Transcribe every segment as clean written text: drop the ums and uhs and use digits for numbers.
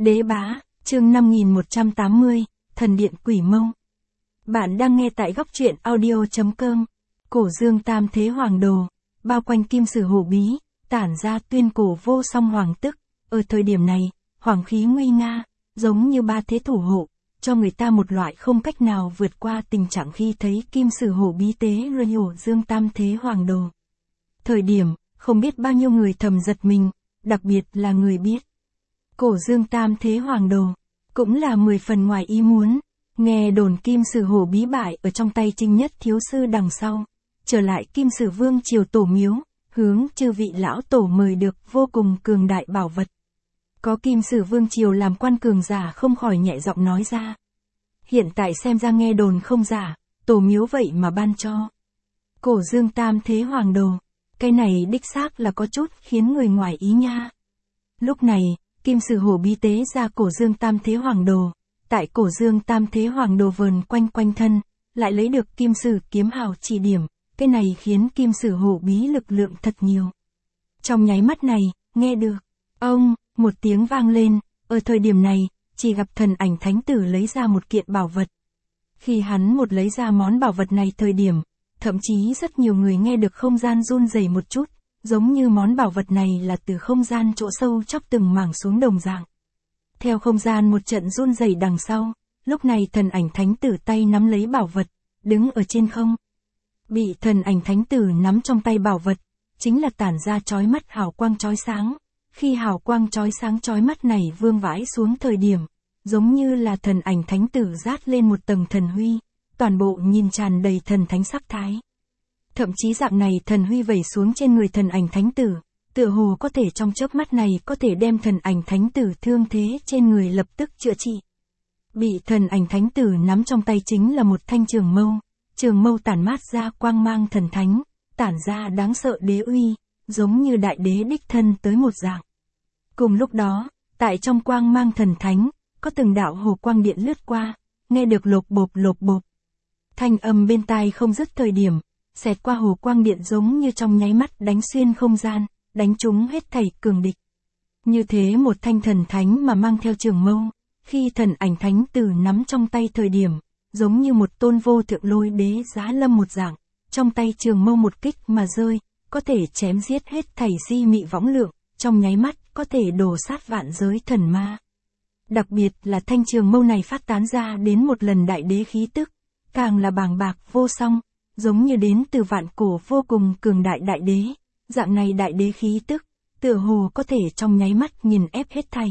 Đế bá, chương 5180, Thần điện Quỷ Mâu. Bạn đang nghe tại góc truyện audio.com. Cổ dương tam thế hoàng đồ, bao quanh kim sử hổ bí, tản ra tuyên cổ vô song hoàng tức. Ở thời điểm này, hoàng khí nguy nga, giống như ba thế thủ hộ, cho người ta một loại không cách nào vượt qua tình trạng khi thấy kim sử hổ bí tế rồi hổ dương tam thế hoàng đồ. Thời điểm, không biết bao nhiêu người thầm giật mình, đặc biệt là người biết. Cổ dương tam thế hoàng đồ, cũng là 10 phần ngoài ý muốn, nghe đồn kim sử hổ bí bại ở trong tay Trinh Nhất thiếu sư đằng sau, trở lại kim sử vương triều tổ miếu, hướng chư vị lão tổ mời được vô cùng cường đại bảo vật. Có kim sử vương triều làm quan cường giả không khỏi nhẹ giọng nói ra. Hiện tại xem ra nghe đồn không giả, tổ miếu vậy mà ban cho. Cổ dương tam thế hoàng đồ, cái này đích xác là có chút khiến người ngoài ý nha. Lúc này, kim sử hổ bí tế ra cổ dương tam thế hoàng đồ, tại cổ dương tam thế hoàng đồ vờn quanh thân, lại lấy được kim sử kiếm hào chỉ điểm, cái này khiến kim sử hổ bí lực lượng thật nhiều. Trong nháy mắt này, nghe được, ông, một tiếng vang lên, ở thời điểm này, chỉ gặp thần ảnh thánh tử lấy ra một kiện bảo vật. Khi hắn một lấy ra món bảo vật này thời điểm, thậm chí rất nhiều người nghe được không gian run rẩy một chút, giống như món bảo vật này là từ không gian chỗ sâu chóc từng mảng xuống đồng dạng. Theo không gian một trận run rẩy đằng sau, lúc này thần ảnh thánh tử tay nắm lấy bảo vật, đứng ở trên không. Bị thần ảnh thánh tử nắm trong tay bảo vật, chính là tản ra chói mắt hào quang chói sáng. Khi hào quang chói sáng chói mắt này vương vãi xuống thời điểm, giống như là thần ảnh thánh tử rát lên một tầng thần huy, toàn bộ nhìn tràn đầy thần thánh sắc thái. Thậm chí dạng này thần huy vẩy xuống trên người thần ảnh thánh tử, tựa hồ có thể trong chớp mắt này có thể đem thần ảnh thánh tử thương thế trên người lập tức chữa trị. Bị thần ảnh thánh tử nắm trong tay chính là một thanh trường mâu tản mát ra quang mang thần thánh, tản ra đáng sợ đế uy, giống như đại đế đích thân tới một dạng. Cùng lúc đó, tại trong quang mang thần thánh, có từng đạo hồ quang điện lướt qua, nghe được lộp bộp. Thanh âm bên tai không dứt thời điểm, xẹt qua hồ quang điện giống như trong nháy mắt đánh xuyên không gian, đánh trúng hết thảy cường địch. Như thế một thanh thần thánh mà mang theo trường mâu, khi thần ảnh thánh tử nắm trong tay thời điểm, giống như một tôn vô thượng lôi đế giá lâm một dạng, trong tay trường mâu một kích mà rơi, có thể chém giết hết thảy di mị võng lượng, trong nháy mắt có thể đổ sát vạn giới thần ma. Đặc biệt là thanh trường mâu này phát tán ra đến một lần đại đế khí tức, càng là bàng bạc vô song, giống như đến từ vạn cổ vô cùng cường đại đại đế, dạng này đại đế khí tức, tựa hồ có thể trong nháy mắt nghiền ép hết thảy.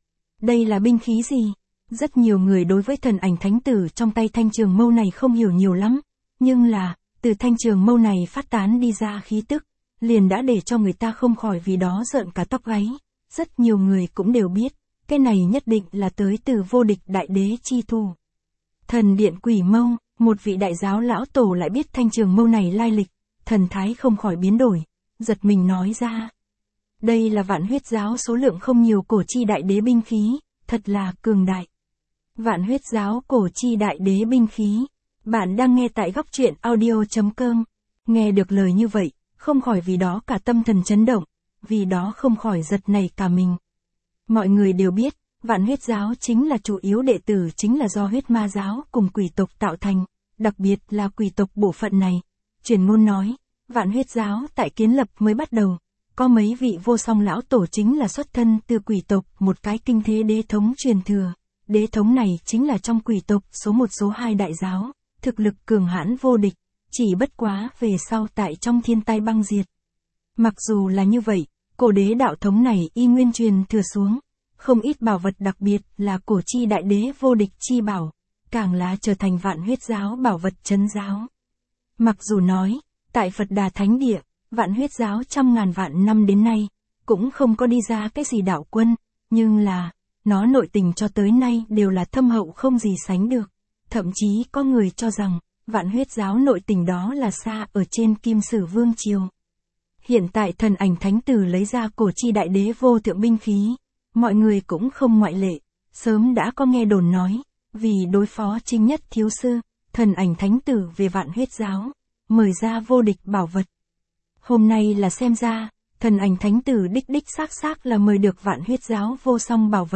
Đây là binh khí gì? Rất nhiều người đối với thần ảnh thánh tử trong tay thanh trường mâu này không hiểu nhiều lắm, nhưng là, từ thanh trường mâu này phát tán đi ra khí tức, liền đã để cho người ta không khỏi vì đó rợn cả tóc gáy. Rất nhiều người cũng đều biết, cái này nhất định là tới từ vô địch đại đế chi thủ. Thần điện Quỷ Mâu, một vị đại giáo lão tổ lại biết thanh trường mâu này lai lịch, thần thái không khỏi biến đổi, giật mình nói ra. Đây là Vạn Huyết giáo số lượng không nhiều cổ chi đại đế binh khí, thật là cường đại. Vạn Huyết giáo cổ chi đại đế binh khí. Bạn đang nghe tại góc truyện audio.com. Nghe được lời như vậy, không khỏi vì đó cả tâm thần chấn động, vì đó không khỏi giật nảy cả mình. Mọi người đều biết, Vạn Huyết giáo chính là chủ yếu đệ tử chính là do huyết ma giáo cùng quỷ tộc tạo thành, đặc biệt là quỷ tộc bộ phận này. Truyền ngôn nói, Vạn Huyết giáo tại kiến lập mới bắt đầu, có mấy vị vô song lão tổ chính là xuất thân từ quỷ tộc, một cái kinh thế đế thống truyền thừa. Đế thống này chính là trong quỷ tộc số 1 số 2 đại giáo, thực lực cường hãn vô địch, chỉ bất quá về sau tại trong thiên tai băng diệt. Mặc dù là như vậy, cổ đế đạo thống này y nguyên truyền thừa xuống, không ít bảo vật đặc biệt là cổ chi đại đế vô địch chi bảo, càng là trở thành Vạn Huyết giáo bảo vật trấn giáo. Mặc dù nói, tại Phật Đà Thánh Địa, Vạn Huyết giáo trăm ngàn vạn năm đến nay, cũng không có đi ra cái gì đạo quân, nhưng là, nó nội tình cho tới nay đều là thâm hậu không gì sánh được. Thậm chí có người cho rằng, Vạn Huyết giáo nội tình đó là xa ở trên kim sử vương triều. Hiện tại thần ảnh thánh tử lấy ra cổ chi đại đế vô thượng binh khí, mọi người cũng không ngoại lệ, sớm đã có nghe đồn nói, vì đối phó Trinh Nhất thiếu sư, thần ảnh thánh tử về Vạn Huyết giáo, mời ra vô địch bảo vật. Hôm nay là xem ra, thần ảnh thánh tử đích xác là mời được Vạn Huyết giáo vô song bảo vật,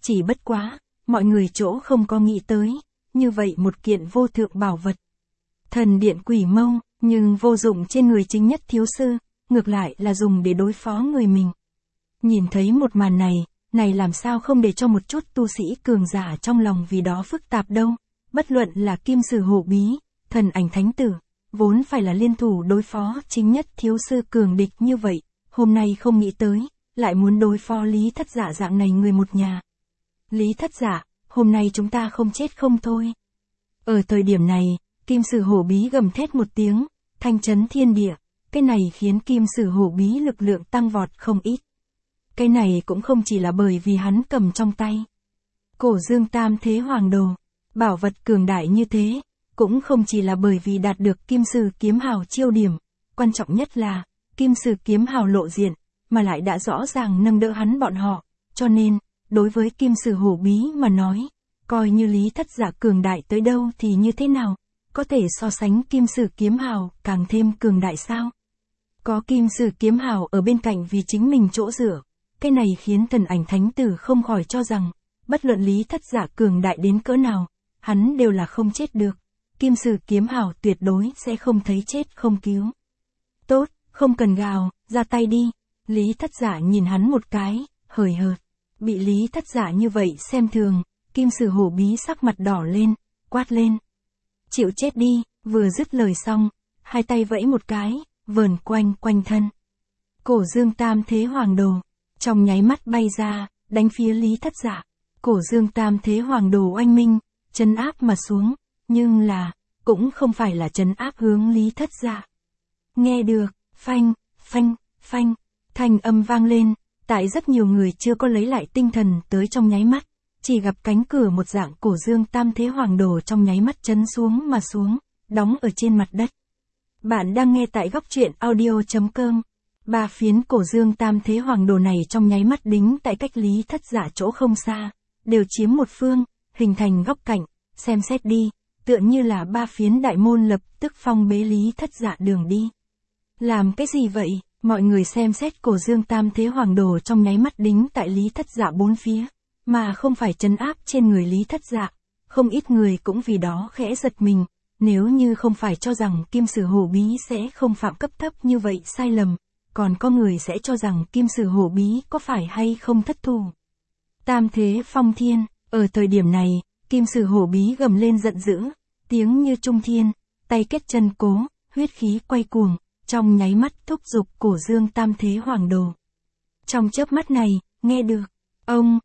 chỉ bất quá, mọi người chỗ không có nghĩ tới, như vậy một kiện vô thượng bảo vật. Thần điện Quỷ Mông, nhưng vô dụng trên người chính nhất thiếu sư, ngược lại là dùng để đối phó người mình. Nhìn thấy một màn này làm sao không để cho một chút tu sĩ cường giả trong lòng vì đó phức tạp đâu, bất luận là Kim Sử Hổ Bí, Thần Ảnh Thánh Tử, vốn phải là liên thủ đối phó chính nhất thiếu sư cường địch như vậy, hôm nay không nghĩ tới, lại muốn đối phó Lý Thất Dạ dạng này người một nhà. Lý Thất Dạ, hôm nay chúng ta không chết không thôi. Ở thời điểm này, Kim Sử Hổ Bí gầm thét một tiếng, thanh chấn thiên địa, cái này khiến Kim Sử Hổ Bí lực lượng tăng vọt không ít. Cái này cũng không chỉ là bởi vì hắn cầm trong tay Cổ Dương Tam Thế Hoàng Đồ, bảo vật cường đại như thế, cũng không chỉ là bởi vì đạt được Kim Sử Kiếm Hào chiêu điểm, quan trọng nhất là, Kim Sử Kiếm Hào lộ diện, mà lại đã rõ ràng nâng đỡ hắn bọn họ, cho nên, đối với Kim Sử Hổ Bí mà nói, coi như Lý Thất Dạ cường đại tới đâu thì như thế nào, có thể so sánh Kim Sử Kiếm Hào càng thêm cường đại sao? Có Kim Sử Kiếm Hào ở bên cạnh vì chính mình chỗ dựa, cái này khiến Thần Ảnh Thánh Tử không khỏi cho rằng, bất luận Lý Thất Dạ cường đại đến cỡ nào, hắn đều là không chết được. Kim Sử Kiếm Hào tuyệt đối sẽ không thấy chết không cứu. Tốt, không cần gào, ra tay đi. Lý Thất Dạ nhìn hắn một cái, hời hợt. Bị Lý Thất Dạ như vậy xem thường, Kim Sử Hổ Bí sắc mặt đỏ lên, quát lên. Chịu chết đi, vừa dứt lời xong, hai tay vẫy một cái, vờn quanh quanh thân. Cổ Dương Tam Thế Hoàng Đồ, trong nháy mắt bay ra, đánh phía Lý Thất Dạ. Cổ Dương Tam Thế Hoàng Đồ oanh minh, trấn áp mà xuống, nhưng là, cũng không phải là trấn áp hướng Lý Thất Dạ. Nghe được, phanh, phanh, phanh, thanh âm vang lên, tại rất nhiều người chưa có lấy lại tinh thần tới trong nháy mắt, chỉ gặp cánh cửa một dạng Cổ Dương Tam Thế Hoàng Đồ trong nháy mắt chấn xuống mà xuống, đóng ở trên mặt đất. Bạn đang nghe tại góc truyện audio.com. Ba phiến Cổ Dương Tam Thế Hoàng Đồ này trong nháy mắt đính tại cách Lý Thất Dạ chỗ không xa, đều chiếm một phương, hình thành góc cạnh, xem xét đi, tựa như là ba phiến đại môn lập tức phong bế Lý Thất Dạ đường đi. Làm cái gì vậy? Mọi người xem xét Cổ Dương Tam Thế Hoàng Đồ trong nháy mắt đính tại Lý Thất Dạ bốn phía, mà không phải trấn áp trên người Lý Thất Dạ, không ít người cũng vì đó khẽ giật mình, nếu như không phải cho rằng Kim Sử Hổ Bí sẽ không phạm cấp thấp như vậy sai lầm, còn có người sẽ cho rằng Kim Sử Hổ Bí có phải hay không thất thủ. Tam Thế Phong Thiên, ở thời điểm này, Kim Sử Hổ Bí gầm lên giận dữ, tiếng như trung thiên, tay kết chân cố, huyết khí quay cuồng, trong nháy mắt thúc giục Cổ Dương Tam Thế Hoàng Đồ. Trong chớp mắt này, nghe được, ông,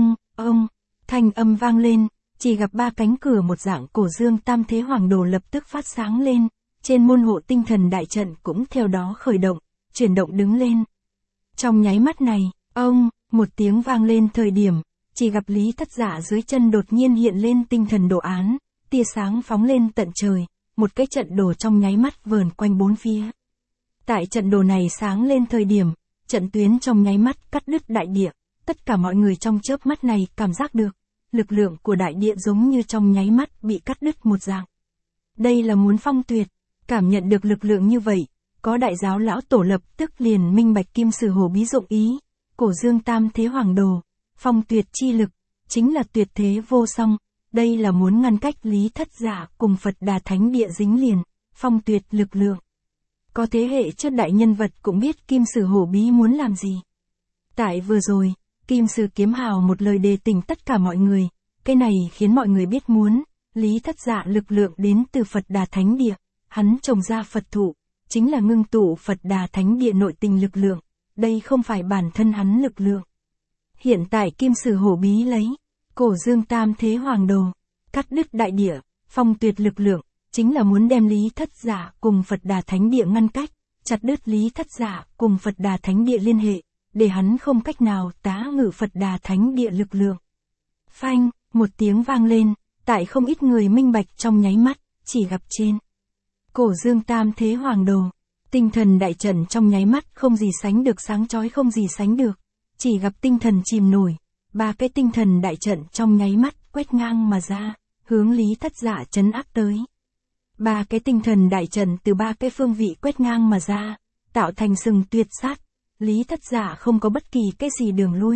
thanh âm vang lên, chỉ gặp ba cánh cửa một dạng Cổ Dương Tam Thế Hoàng Đồ lập tức phát sáng lên, trên môn hộ tinh thần đại trận cũng theo đó khởi động, chuyển động đứng lên. Trong nháy mắt này, một tiếng vang lên thời điểm, chỉ gặp Lý Thất Dạ dưới chân đột nhiên hiện lên tinh thần đồ án, tia sáng phóng lên tận trời, một cái trận đồ trong nháy mắt vờn quanh bốn phía. Tại trận đồ này sáng lên thời điểm, trận tuyến trong nháy mắt cắt đứt đại địa, tất cả mọi người trong chớp mắt này cảm giác được, lực lượng của đại địa giống như trong nháy mắt bị cắt đứt một dạng. Đây là muốn phong tuyệt, cảm nhận được lực lượng như vậy, có đại giáo lão tổ lập tức liền minh bạch Kim Sử Hổ Bí dụng ý, Cổ Dương Tam Thế Hoàng Đồ, phong tuyệt chi lực, chính là tuyệt thế vô song, đây là muốn ngăn cách Lý Thất Dạ cùng Phật Đà Thánh Địa dính liền, phong tuyệt lực lượng. Có thế hệ trước đại nhân vật cũng biết Kim Sử Hổ Bí muốn làm gì. Tại vừa rồi, Kim Sử Kiếm Hào một lời đề tỉnh tất cả mọi người, cái này khiến mọi người biết muốn, Lý Thất Dạ lực lượng đến từ Phật Đà Thánh Địa, hắn trồng ra Phật thụ, chính là ngưng tụ Phật Đà Thánh Địa nội tình lực lượng, đây không phải bản thân hắn lực lượng. Hiện tại Kim Sử Hổ Bí lấy Cổ Dương Tam Thế Hoàng Đồ, cắt đứt đại địa, phong tuyệt lực lượng, chính là muốn đem Lý Thất Dạ cùng Phật Đà Thánh Địa ngăn cách, chặt đứt Lý Thất Dạ cùng Phật Đà Thánh Địa liên hệ, để hắn không cách nào tá ngự Phật Đà Thánh Địa lực lượng. Phanh, một tiếng vang lên, tại không ít người minh bạch trong nháy mắt, chỉ gặp trên Cổ Dương Tam Thế Hoàng Đồ, tinh thần đại trận trong nháy mắt không gì sánh được sáng chói không gì sánh được, chỉ gặp tinh thần chìm nổi, ba cái tinh thần đại trận trong nháy mắt quét ngang mà ra, hướng Lý Thất Dạ trấn áp tới. Ba cái tinh thần đại trận từ ba cái phương vị quét ngang mà ra, tạo thành sừng tuyệt sát, Lý Thất Dạ không có bất kỳ cái gì đường lui,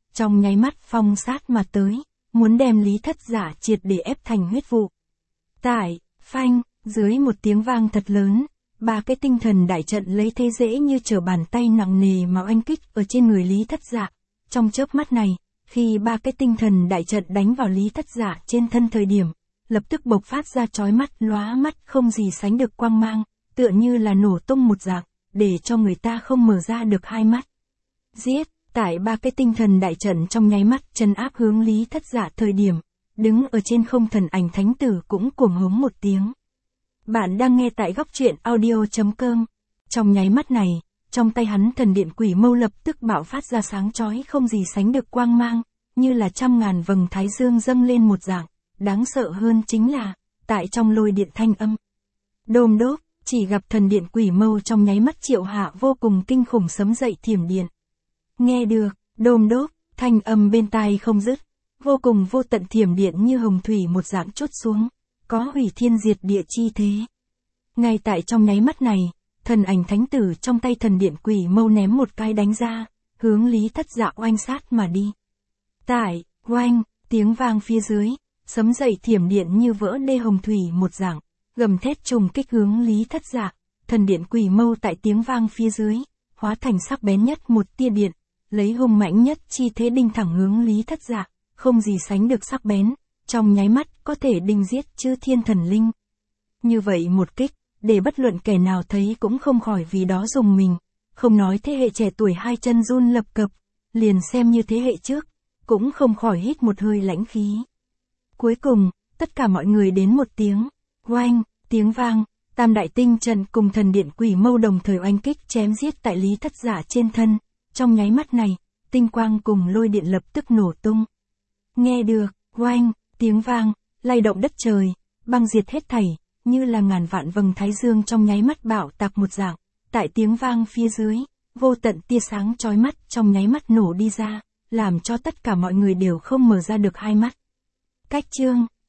trong nháy mắt phong sát mà tới, muốn đem Lý Thất Giả triệt để ép thành huyết vụ. Tại, phanh, dưới một tiếng vang thật lớn, ba cái tinh thần đại trận lấy thế dễ như trở bàn tay nặng nề mà oanh kích ở trên người Lý Thất Giả. Trong chớp mắt này, khi ba cái tinh thần đại trận đánh vào Lý Thất Giả trên thân thời điểm, lập tức bộc phát ra chói mắt lóa mắt không gì sánh được quang mang, tựa như là nổ tung một dạng, để cho người ta không mở ra được hai mắt. Giết, tại ba cái tinh thần đại trận trong nháy mắt trấn áp hướng Lý Thất Giả thời điểm, đứng ở trên không thần ảnh thánh tử cũng cuồng hống một tiếng. Bạn đang nghe tại góc truyện audio.com. Trong nháy mắt này, trong tay hắn thần điện quỷ mâu lập tức bạo phát ra sáng chói không gì sánh được quang mang, như là trăm ngàn vầng thái dương dâng lên một dạng. Đáng sợ hơn chính là, tại trong lôi điện thanh âm. Đôm đốp, chỉ gặp thần điện quỷ mâu trong nháy mắt triệu hạ vô cùng kinh khủng sấm dậy thiểm điện. Nghe được, đôm đốp, thanh âm bên tai không dứt, vô cùng vô tận thiểm điện như hồng thủy một dạng trút xuống, có hủy thiên diệt địa chi thế. Ngay tại trong nháy mắt này, thần ảnh thánh tử trong tay thần điện quỷ mâu ném một cái đánh ra, hướng Lý Thất Dạ oanh sát mà đi. Tại, oanh, tiếng vang phía dưới, sấm dậy thiểm điện như vỡ đê hồng thủy một dạng, gầm thét trùng kích hướng Lý Thất Dạ, thần điện quỷ mâu tại tiếng vang phía dưới, hóa thành sắc bén nhất một tia điện, lấy hung mãnh nhất chi thế đinh thẳng hướng Lý Thất Dạ, không gì sánh được sắc bén, trong nháy mắt có thể đinh giết chư thiên thần linh. Như vậy một kích, để bất luận kẻ nào thấy cũng không khỏi vì đó dùng mình, không nói thế hệ trẻ tuổi hai chân run lập cập, liền xem như thế hệ trước, cũng không khỏi hít một hơi lãnh khí. Cuối cùng, tất cả mọi người đến một tiếng, oanh, tiếng vang, tam đại tinh trận cùng thần điện quỷ mâu đồng thời oanh kích chém giết tại Lý Thất Giả trên thân, trong nháy mắt này, tinh quang cùng lôi điện lập tức nổ tung. Nghe được, oanh, tiếng vang, lay động đất trời, băng diệt hết thảy, như là ngàn vạn vầng thái dương trong nháy mắt bạo tạc một dạng, tại tiếng vang phía dưới, vô tận tia sáng chói mắt trong nháy mắt nổ đi ra, làm cho tất cả mọi người đều không mở ra được hai mắt. Cách chương